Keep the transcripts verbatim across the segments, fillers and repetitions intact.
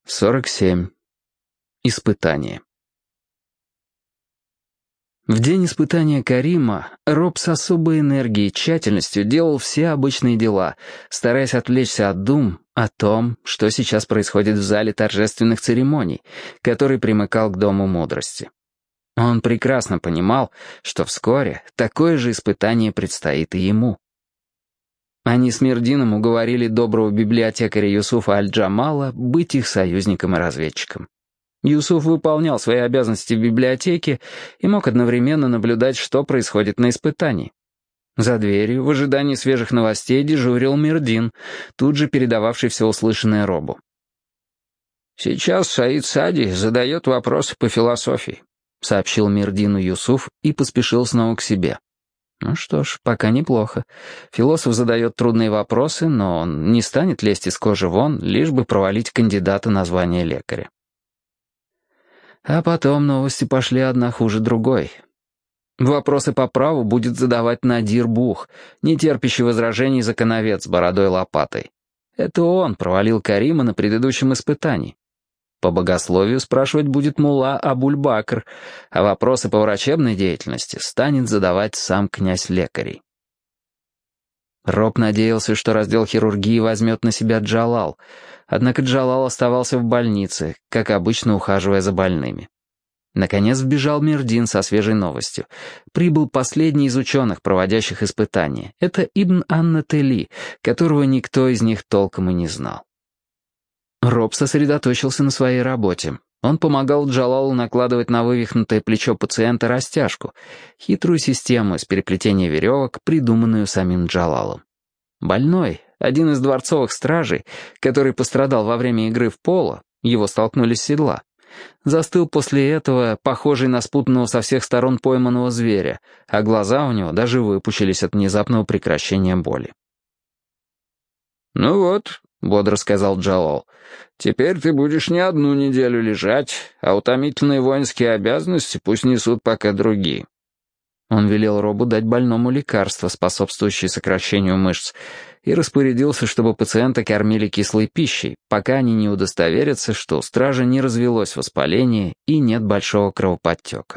сорок семь. Испытание. В день испытания Карима Роб с особой энергией и тщательностью делал все обычные дела, стараясь отвлечься от дум о том, что сейчас происходит в зале торжественных церемоний, который примыкал к Дому мудрости. Он прекрасно понимал, что вскоре такое же испытание предстоит и ему. Они с Мирдином уговорили доброго библиотекаря Юсуфа Аль-Джамала быть их союзником и разведчиком. Юсуф выполнял свои обязанности в библиотеке и мог одновременно наблюдать, что происходит на испытании. За дверью, в ожидании свежих новостей, дежурил Мирдин, тут же передававший все услышанное Робу. «Сейчас Саид Сади задает вопросы по философии», — сообщил Мирдину Юсуф и поспешил снова к себе. Ну что ж, пока неплохо. Философ задает трудные вопросы, но он не станет лезть из кожи вон, лишь бы провалить кандидата на звание лекаря. А потом новости пошли одна хуже другой. Вопросы по праву будет задавать Надир Бух, нетерпящий возражений законовед с бородой-лопатой. Это он провалил Карима на предыдущем испытании. По богословию спрашивать будет мулла Абуль-Бакр, а вопросы по врачебной деятельности станет задавать сам князь лекарей. Роб надеялся, что раздел хирургии возьмет на себя Джалал, однако Джалал оставался в больнице, как обычно ухаживая за больными. Наконец вбежал Мирдин со свежей новостью. Прибыл последний из ученых, проводящих испытания. Это Ибн Анна-Тели, которого никто из них толком и не знал. Роб сосредоточился на своей работе. Он помогал Джалалу накладывать на вывихнутое плечо пациента растяжку, хитрую систему из переплетения веревок, придуманную самим Джалалом. Больной, один из дворцовых стражей, который пострадал во время игры в поло, его столкнули с седла, застыл после этого, похожий на спутанного со всех сторон пойманного зверя, а глаза у него даже выпучились от внезапного прекращения боли. «Ну вот», — бодро сказал Джалал, — «теперь ты будешь не одну неделю лежать, а утомительные воинские обязанности пусть несут пока другие». Он велел Робу дать больному лекарство, способствующее сокращению мышц, и распорядился, чтобы пациента кормили кислой пищей, пока они не удостоверятся, что у стража не развелось воспаление и нет большого кровоподтека.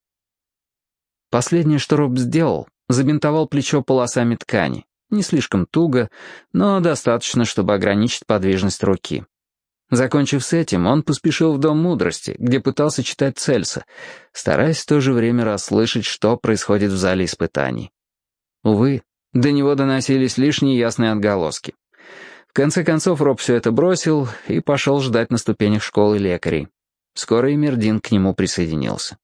Последнее, что Роб сделал, забинтовал плечо полосами ткани. Не слишком туго, но достаточно, чтобы ограничить подвижность руки. Закончив с этим, он поспешил в Дом мудрости, где пытался читать Цельса, стараясь в то же время расслышать, что происходит в зале испытаний. Увы, до него доносились лишь неясные отголоски. В конце концов, Роб все это бросил и пошел ждать на ступенях школы лекарей. Скоро и Мирдин к нему присоединился.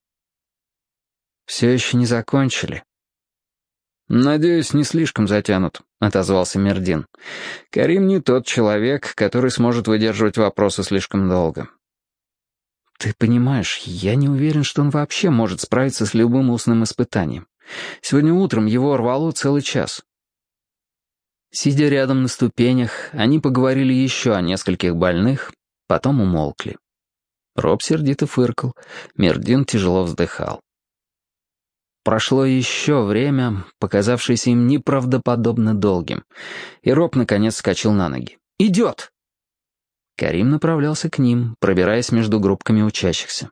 «Все еще не закончили». «Надеюсь, не слишком затянут», — отозвался Мирдин. «Карим не тот человек, который сможет выдерживать вопросы слишком долго». «Ты понимаешь, я не уверен, что он вообще может справиться с любым устным испытанием. Сегодня утром его рвало целый час». Сидя рядом на ступенях, они поговорили еще о нескольких больных, потом умолкли. Роб сердито фыркал, Мирдин тяжело вздыхал. Прошло еще время, показавшееся им неправдоподобно долгим, и Роб наконец вскочил на ноги. «Идет!» Карим направлялся к ним, пробираясь между группками учащихся.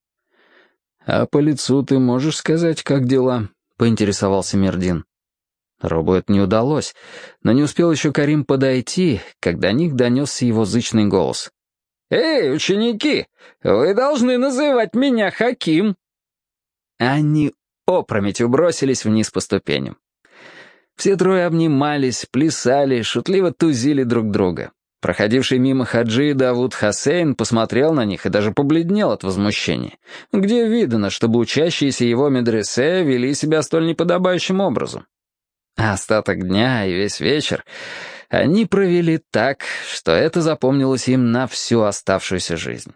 «А по лицу ты можешь сказать, как дела?» — поинтересовался Мирдин. Робу это не удалось, но не успел еще Карим подойти, когда до них донесся его зычный голос. «Эй, ученики, вы должны называть меня Хаким!» Они опрометью бросились вниз по ступеням. Все трое обнимались, плясали, шутливо тузили друг друга. Проходивший мимо Хаджи Давуд Хасейн посмотрел на них и даже побледнел от возмущения. Где видно, чтобы учащиеся его медресе вели себя столь неподобающим образом? А остаток дня и весь вечер они провели так, что это запомнилось им на всю оставшуюся жизнь.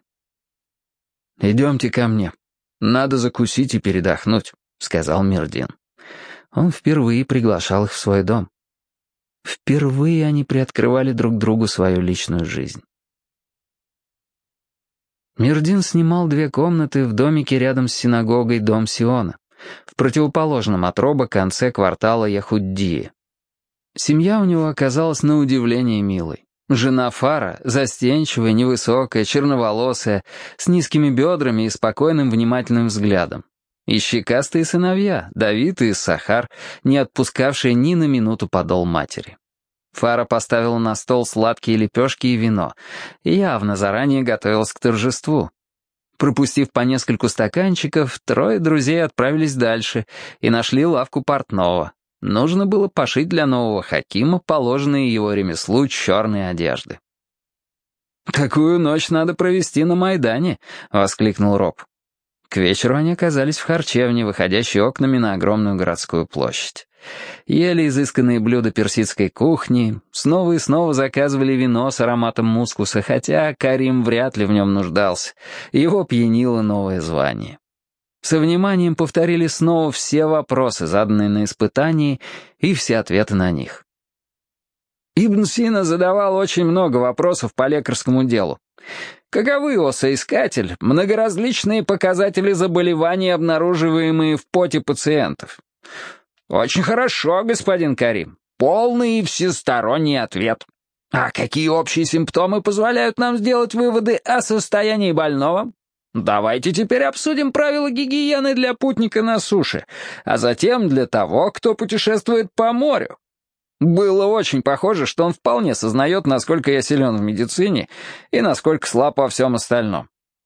«Идемте ко мне. Надо закусить и передохнуть», — сказал Мирдин. Он впервые приглашал их в свой дом. Впервые они приоткрывали друг другу свою личную жизнь. Мирдин снимал две комнаты в домике рядом с синагогой Дом Сиона, в противоположном от Роба конце квартала Яхуддии. Семья у него оказалась на удивление милой. Жена Фара, застенчивая, невысокая, черноволосая, с низкими бедрами и спокойным внимательным взглядом. И щекастые сыновья, Давид и Иссахар, не отпускавшие ни на минуту подол матери. Фара поставила на стол сладкие лепешки и вино, и явно заранее готовилась к торжеству. Пропустив по нескольку стаканчиков, трое друзей отправились дальше и нашли лавку портного. Нужно было пошить для нового хакима положенные его ремеслу черные одежды. «Такую ночь надо провести на Майдане», — воскликнул Роб. К вечеру они оказались в харчевне, выходящей окнами на огромную городскую площадь. Ели изысканные блюда персидской кухни, снова и снова заказывали вино с ароматом мускуса, хотя Карим вряд ли в нем нуждался, его пьянило новое звание. Со вниманием повторили снова все вопросы, заданные на испытании, и все ответы на них. Ибн Сина задавал очень много вопросов по лекарскому делу. Каковы, о соискатель, многоразличные показатели заболеваний, обнаруживаемые в поте пациентов? Очень хорошо, господин Карим. Полный и всесторонний ответ. А какие общие симптомы позволяют нам сделать выводы о состоянии больного? Давайте теперь обсудим правила гигиены для путника на суше, а затем для того, кто путешествует по морю. Было очень похоже, что он вполне сознает, насколько я силен в медицине и насколько слаб во всем остальном.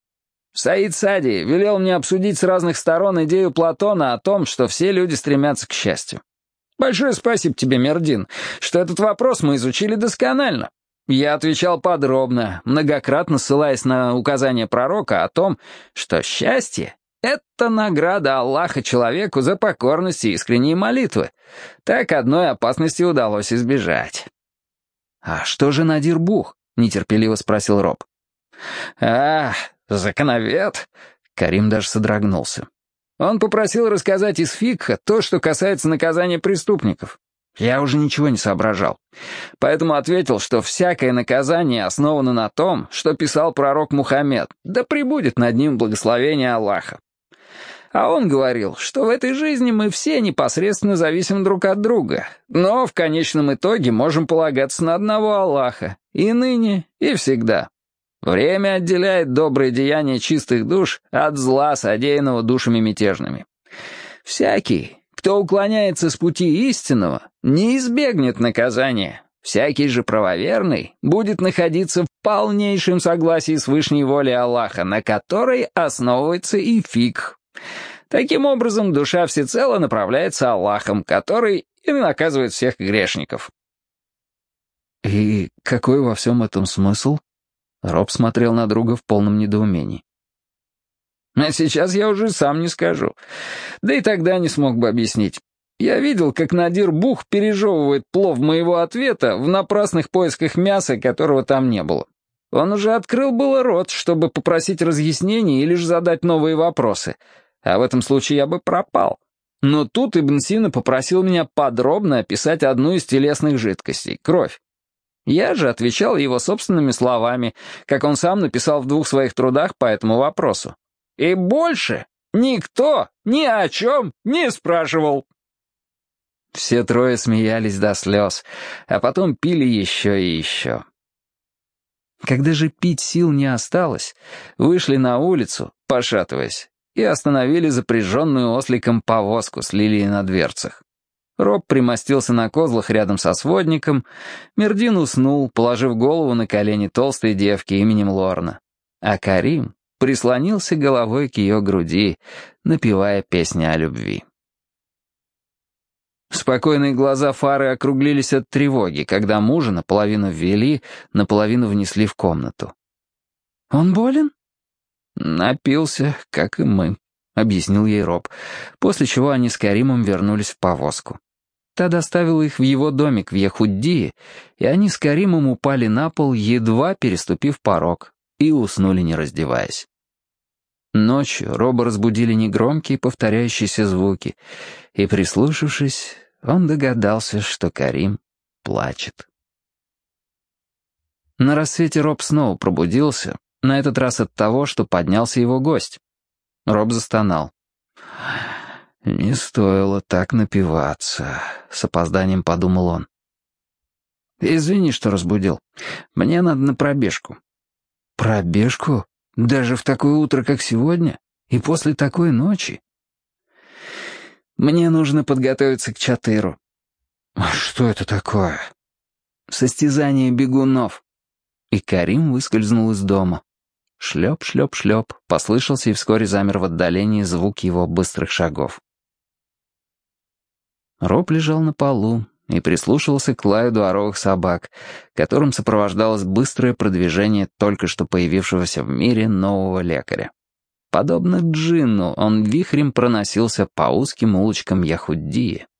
Саид Сади велел мне обсудить с разных сторон идею Платона о том, что все люди стремятся к счастью. Большое спасибо тебе, Мердин, что этот вопрос мы изучили досконально. Я отвечал подробно, многократно ссылаясь на указания пророка о том, что счастье — это награда Аллаха человеку за покорность и искренние молитвы. Так одной опасности удалось избежать. «А что же Надир Бух?» — нетерпеливо спросил Роб. «А, законовед!» — Карим даже содрогнулся. Он попросил рассказать из фикха то, что касается наказания преступников. Я уже ничего не соображал. Поэтому ответил, что всякое наказание основано на том, что писал пророк Мухаммед, да пребудет над ним благословение Аллаха. А он говорил, что в этой жизни мы все непосредственно зависим друг от друга, но в конечном итоге можем полагаться на одного Аллаха, и ныне, и всегда. Время отделяет добрые деяния чистых душ от зла, содеянного душами мятежными. Всякий, кто уклоняется с пути истинного, не избегнет наказания. Всякий же правоверный будет находиться в полнейшем согласии с вышней волей Аллаха, на которой основывается и фикх. Таким образом, душа всецело направляется Аллахом, который и наказывает всех грешников. «И какой во всем этом смысл?» Роб смотрел на друга в полном недоумении. «А сейчас я уже сам не скажу. Да и тогда не смог бы объяснить. Я видел, как Надир Бух пережевывает плов моего ответа в напрасных поисках мяса, которого там не было. Он уже открыл было рот, чтобы попросить разъяснений или же задать новые вопросы, а в этом случае я бы пропал. Но тут Ибн Сина попросил меня подробно описать одну из телесных жидкостей — кровь. Я же отвечал его собственными словами, как он сам написал в двух своих трудах по этому вопросу. И больше никто ни о чем не спрашивал». Все трое смеялись до слез, а потом пили еще и еще. Когда же пить сил не осталось, вышли на улицу, пошатываясь, и остановили запряженную осликом повозку с лилией на дверцах. Роб примостился на козлах рядом со сводником, Мердин уснул, положив голову на колени толстой девки именем Лорна, а Карим прислонился головой к ее груди, напевая песни о любви. Спокойные глаза Фары округлились от тревоги, когда мужа наполовину ввели, наполовину внесли в комнату. «Он болен?» «Напился, как и мы», — объяснил ей Роб, после чего они с Каримом вернулись в повозку. Та доставила их в его домик в Яхуддии, и они с Каримом упали на пол, едва переступив порог, и уснули, не раздеваясь. Ночью Роба разбудили негромкие повторяющиеся звуки, и, прислушавшись, он догадался, что Карим плачет. На рассвете Роб снова пробудился, на этот раз от того, что поднялся его гость. Роб застонал. «Не стоило так напиваться», — с опозданием подумал он. «Извини, что разбудил. Мне надо на пробежку». «Пробежку? Даже в такое утро, как сегодня? И после такой ночи?» «Мне нужно подготовиться к чатыру». «Что это такое?» «Состязание бегунов». И Карим выскользнул из дома. Шлеп, шлеп, шлеп, послышался и вскоре замер в отдалении звук его быстрых шагов. Роб лежал на полу и прислушивался к лаю дворовых собак, которым сопровождалось быстрое продвижение только что появившегося в мире нового лекаря. Подобно джинну, он вихрем проносился по узким улочкам Яхудии.